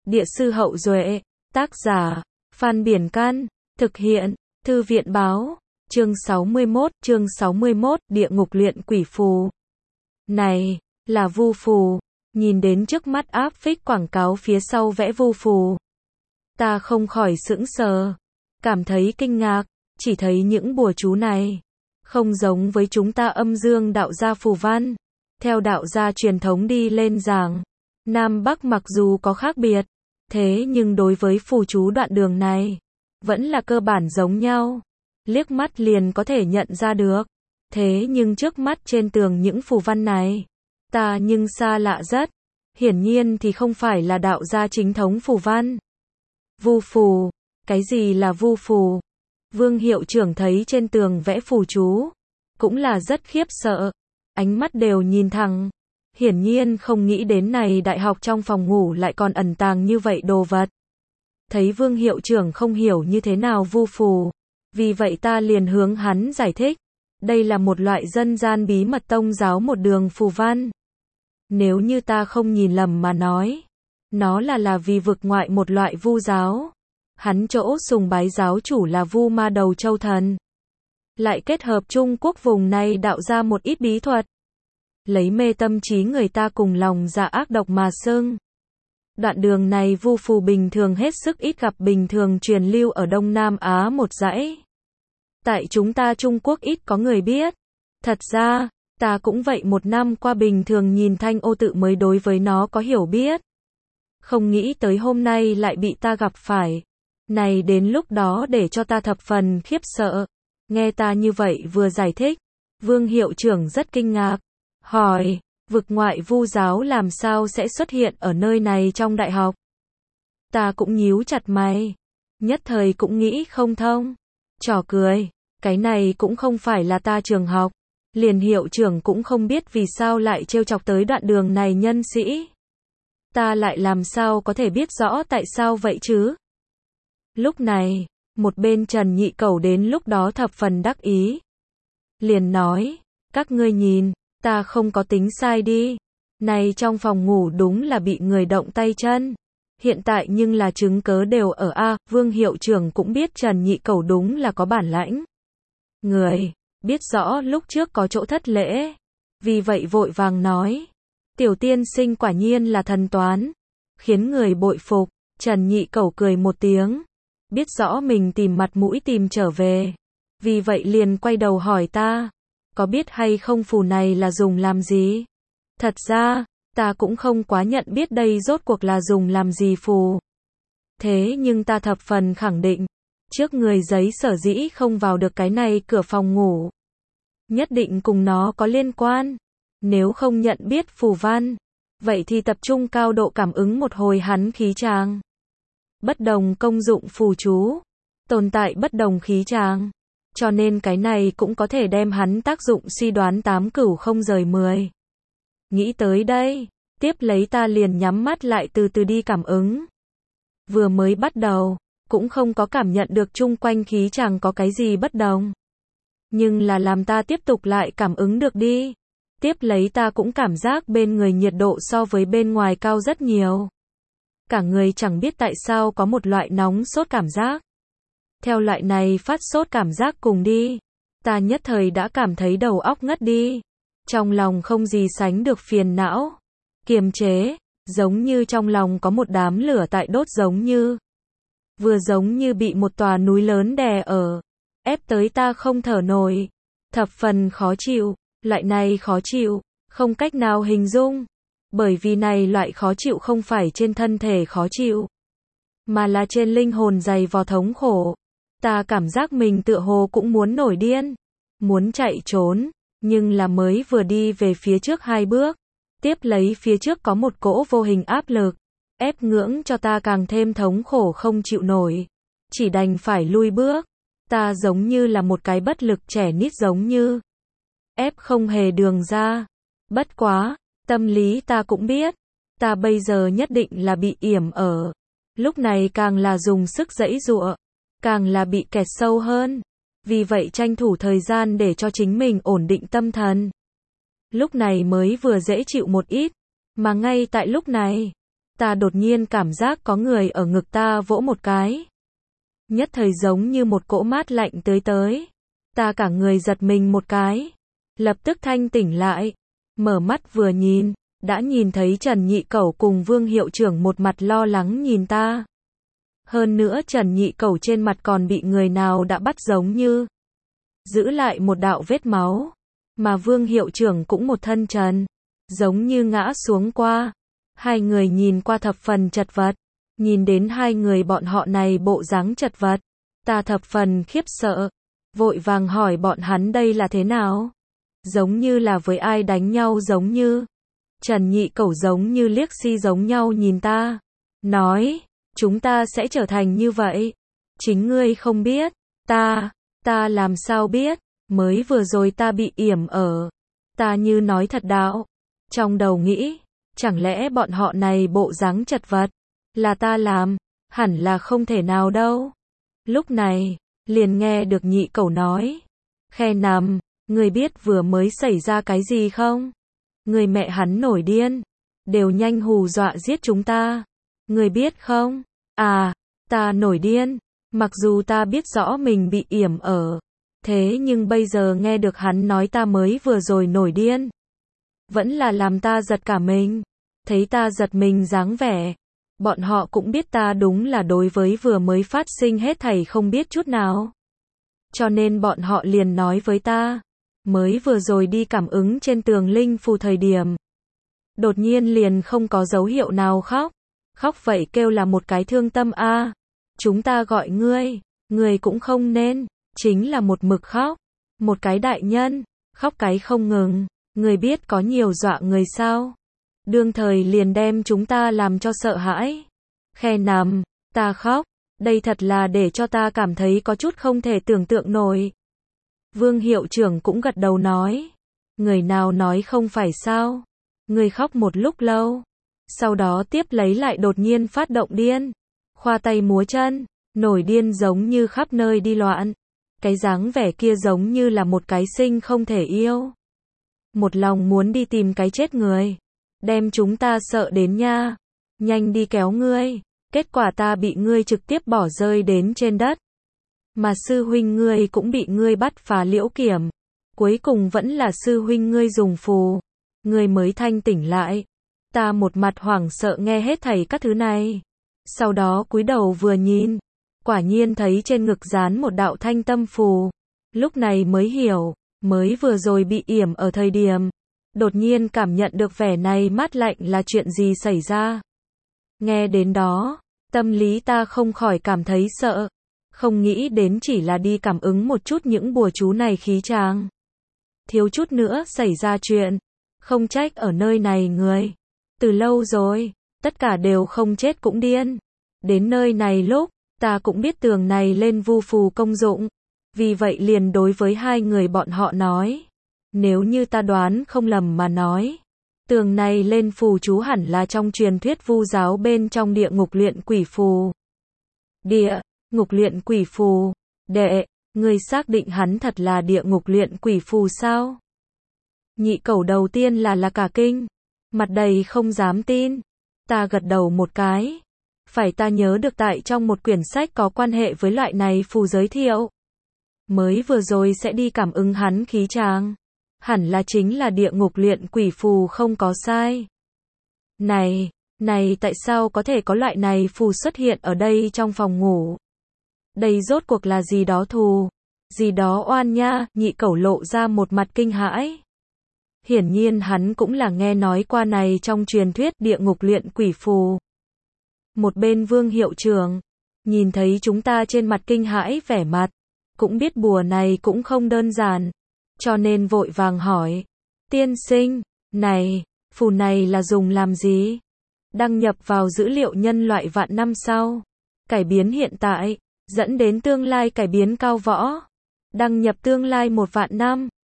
Địa sư Hậu Duệ, tác giả, Phan Biển Can, thực hiện, Thư viện Báo, chương 61, Địa ngục luyện quỷ phù. Này, là vu phù, nhìn đến trước mắt áp phích quảng cáo phía sau vẽ vu phù. Ta không khỏi sững sờ, cảm thấy kinh ngạc, chỉ thấy những bùa chú này không giống với chúng ta âm dương đạo gia phù văn. Theo đạo gia truyền thống đi lên giảng, Nam Bắc mặc dù có khác biệt, thế nhưng đối với phù chú đoạn đường này, vẫn là cơ bản giống nhau. Liếc mắt liền có thể nhận ra được. Thế nhưng trước mắt trên tường những phù văn này, ta nhưng xa lạ rất. Hiển nhiên thì không phải là đạo gia chính thống phù văn. Vu phù, cái gì là vu phù? Vương hiệu trưởng thấy trên tường vẽ phù chú, cũng là rất khiếp sợ, ánh mắt đều nhìn thẳng. Hiển nhiên không nghĩ đến này đại học trong phòng ngủ lại còn ẩn tàng như vậy đồ vật. Thấy Vương hiệu trưởng không hiểu như thế nào vu phù, vì vậy ta liền hướng hắn giải thích. Đây là một loại dân gian bí mật tông giáo một đường phù văn. Nếu như ta không nhìn lầm mà nói, nó là vì vực ngoại một loại vu giáo. Hắn chỗ sùng bái giáo chủ là Vu Ma Đầu Châu Thần, lại kết hợp Trung Quốc vùng này đạo ra một ít bí thuật, lấy mê tâm trí người ta cùng lòng dạ ác độc mà xưng. Đoạn đường này vu phù bình thường hết sức ít gặp, bình thường truyền lưu ở Đông Nam Á một dãy. Tại chúng ta Trung Quốc ít có người biết. Thật ra, ta cũng vậy, một năm qua bình thường nhìn Thanh Ô Tự mới đối với nó có hiểu biết. Không nghĩ tới hôm nay lại bị ta gặp phải. Này đến lúc đó để cho ta thập phần khiếp sợ. Nghe ta như vậy vừa giải thích, Vương hiệu trưởng rất kinh ngạc, hỏi, vực ngoại vu giáo làm sao sẽ xuất hiện ở nơi này trong đại học? Ta cũng nhíu chặt mày, nhất thời cũng nghĩ không thông, trò cười, cái này cũng không phải là ta trường học, liền hiệu trưởng cũng không biết vì sao lại trêu chọc tới đoạn đường này nhân sĩ. Ta lại làm sao có thể biết rõ tại sao vậy chứ? Lúc này, một bên Trần Nhị Cẩu đến lúc đó thập phần đắc ý. Liền nói, các ngươi nhìn, ta không có tính sai đi. Này trong phòng ngủ đúng là bị người động tay chân. Hiện tại nhưng là chứng cớ đều ở A. Vương hiệu trưởng cũng biết Trần Nhị Cẩu đúng là có bản lãnh. Người, biết rõ lúc trước có chỗ thất lễ. Vì vậy vội vàng nói, tiểu tiên sinh quả nhiên là thần toán. Khiến người bội phục. Trần Nhị Cẩu cười một tiếng. Biết rõ mình tìm mặt mũi tìm trở về. Vì vậy liền quay đầu hỏi ta, có biết hay không phù này là dùng làm gì? Thật ra, ta cũng không quá nhận biết đây rốt cuộc là dùng làm gì phù. Thế nhưng ta thập phần khẳng định, trước người giấy sở dĩ không vào được cái này cửa phòng ngủ, nhất định cùng nó có liên quan. Nếu không nhận biết phù văn, vậy thì tập trung cao độ cảm ứng một hồi hắn khí tràng. Bất đồng công dụng phù chú, tồn tại bất đồng khí tràng, cho nên cái này cũng có thể đem hắn tác dụng suy đoán 8 cửu không rời 10. Nghĩ tới đây, tiếp lấy ta liền nhắm mắt lại từ từ đi cảm ứng. Vừa mới bắt đầu, cũng không có cảm nhận được chung quanh khí tràng có cái gì bất đồng. Nhưng là làm ta tiếp tục lại cảm ứng được đi. Tiếp lấy ta cũng cảm giác bên người nhiệt độ so với bên ngoài cao rất nhiều. Cả người chẳng biết tại sao có một loại nóng sốt cảm giác. Theo loại này phát sốt cảm giác cùng đi, ta nhất thời đã cảm thấy đầu óc ngất đi. Trong lòng không gì sánh được phiền não, kiềm chế, giống như trong lòng có một đám lửa tại đốt, giống như bị một tòa núi lớn đè ở, ép tới ta không thở nổi, thập phần khó chịu. Loại này khó chịu, không cách nào hình dung. Bởi vì này loại khó chịu không phải trên thân thể khó chịu, mà là trên linh hồn dày vò thống khổ. Ta cảm giác mình tựa hồ cũng muốn nổi điên, muốn chạy trốn, nhưng là mới vừa đi về phía trước 2 bước, tiếp lấy phía trước có một cỗ vô hình áp lực, ép ngưỡng cho ta càng thêm thống khổ không chịu nổi, chỉ đành phải lui bước. Ta giống như là một cái bất lực trẻ nít, giống như ép không hề đường ra. Bất quá, tâm lý ta cũng biết, ta bây giờ nhất định là bị yểm ở. Lúc này càng là dùng sức giãy giụa, càng là bị kẹt sâu hơn. Vì vậy tranh thủ thời gian để cho chính mình ổn định tâm thần. Lúc này mới vừa dễ chịu một ít, mà ngay tại lúc này, ta đột nhiên cảm giác có người ở ngực ta vỗ một cái. Nhất thời giống như một cỗ mát lạnh tới. Ta cả người giật mình một cái. Lập tức thanh tỉnh lại. Mở mắt vừa nhìn, đã nhìn thấy Trần Nhị Cẩu cùng Vương hiệu trưởng một mặt lo lắng nhìn ta. Hơn nữa Trần Nhị Cẩu trên mặt còn bị người nào đã bắt giống như giữ lại một đạo vết máu. Mà Vương hiệu trưởng cũng một thân trần, giống như ngã xuống qua. Hai người nhìn qua thập phần chật vật. Nhìn đến hai người bọn họ này bộ dáng chật vật, ta thập phần khiếp sợ. Vội vàng hỏi bọn hắn đây là thế nào? Giống như là với ai đánh nhau giống như. Trần Nhị Cẩu giống như liếc si giống nhau nhìn ta. Nói, chúng ta sẽ trở thành như vậy. Chính ngươi không biết. Ta làm sao biết? Mới vừa rồi ta bị yểm ở. Ta như nói thật đạo. Trong đầu nghĩ, chẳng lẽ bọn họ này bộ dáng chật vật là ta làm? Hẳn là không thể nào đâu. Lúc này, liền nghe được Nhị Cẩu nói. Khe nằm, người biết vừa mới xảy ra cái gì không? Người mẹ hắn nổi điên. Đều nhanh hù dọa giết chúng ta. Người biết không? À, ta nổi điên. Mặc dù ta biết rõ mình bị yểm ở. Thế nhưng bây giờ nghe được hắn nói ta mới vừa rồi nổi điên. Vẫn là làm ta giật cả mình. Thấy ta giật mình dáng vẻ. Bọn họ cũng biết ta đúng là đối với vừa mới phát sinh hết thảy không biết chút nào. Cho nên bọn họ liền nói với ta. Mới vừa rồi đi cảm ứng trên tường linh phù thời điểm. Đột nhiên liền không có dấu hiệu nào khóc. Khóc vậy kêu là một cái thương tâm a. Chúng ta gọi ngươi cũng không nên. Chính là một mực khóc. Một cái đại nhân. Khóc cái không ngừng. Người biết có nhiều dọa người sao? Đương thời liền đem chúng ta làm cho sợ hãi. Khe nằm, ta khóc. Đây thật là để cho ta cảm thấy có chút không thể tưởng tượng nổi. Vương hiệu trưởng cũng gật đầu nói. Người nào nói không phải sao? Người khóc một lúc lâu. Sau đó tiếp lấy lại đột nhiên phát động điên. Khoa tay múa chân. Nổi điên giống như khắp nơi đi loạn. Cái dáng vẻ kia giống như là một cái sinh không thể yêu. Một lòng muốn đi tìm cái chết người. Đem chúng ta sợ đến nha. Nhanh đi kéo ngươi. Kết quả ta bị ngươi trực tiếp bỏ rơi đến trên đất. Mà sư huynh ngươi cũng bị ngươi bắt phá liễu kiểm. Cuối cùng vẫn là sư huynh ngươi dùng phù. Ngươi mới thanh tỉnh lại. Ta một mặt hoảng sợ nghe hết thảy các thứ này. Sau đó cúi đầu vừa nhìn. Quả nhiên thấy trên ngực dán một đạo thanh tâm phù. Lúc này mới hiểu. Mới vừa rồi bị yểm ở thời điểm. Đột nhiên cảm nhận được vẻ này mát lạnh là chuyện gì xảy ra. Nghe đến đó. Tâm lý ta không khỏi cảm thấy sợ. Không nghĩ đến chỉ là đi cảm ứng một chút những bùa chú này khí tràng. Thiếu chút nữa xảy ra chuyện. Không trách ở nơi này người. Từ lâu rồi. Tất cả đều không chết cũng điên. Đến nơi này lúc. Ta cũng biết tường này lên vu phù công dụng. Vì vậy liền đối với hai người bọn họ nói. Nếu như ta đoán không lầm mà nói. Tường này lên phù chú hẳn là trong truyền thuyết vu giáo bên trong địa ngục luyện quỷ phù. Địa ngục luyện quỷ phù. Đệ, người xác định hắn thật là địa ngục luyện quỷ phù sao? Nhị Cẩu đầu tiên là cả kinh. Mặt đầy không dám tin. Ta gật đầu một cái. Phải ta nhớ được tại trong một quyển sách có quan hệ với loại này phù giới thiệu. Mới vừa rồi sẽ đi cảm ứng hắn khí tràng. Hẳn là chính là địa ngục luyện quỷ phù không có sai. Này tại sao có thể có loại này phù xuất hiện ở đây trong phòng ngủ? Đây rốt cuộc là gì đó thù? Gì đó oan nha? Nhị Cẩu lộ ra một mặt kinh hãi. Hiển nhiên hắn cũng là nghe nói qua này trong truyền thuyết địa ngục luyện quỷ phù. Một bên Vương hiệu trưởng, nhìn thấy chúng ta trên mặt kinh hãi vẻ mặt, cũng biết bùa này cũng không đơn giản, cho nên vội vàng hỏi. Tiên sinh, phù này là dùng làm gì? Đăng nhập vào dữ liệu nhân loại vạn năm sau. Cải biến hiện tại, dẫn đến tương lai cải biến cao võ. Đăng nhập tương lai 1 vạn năm.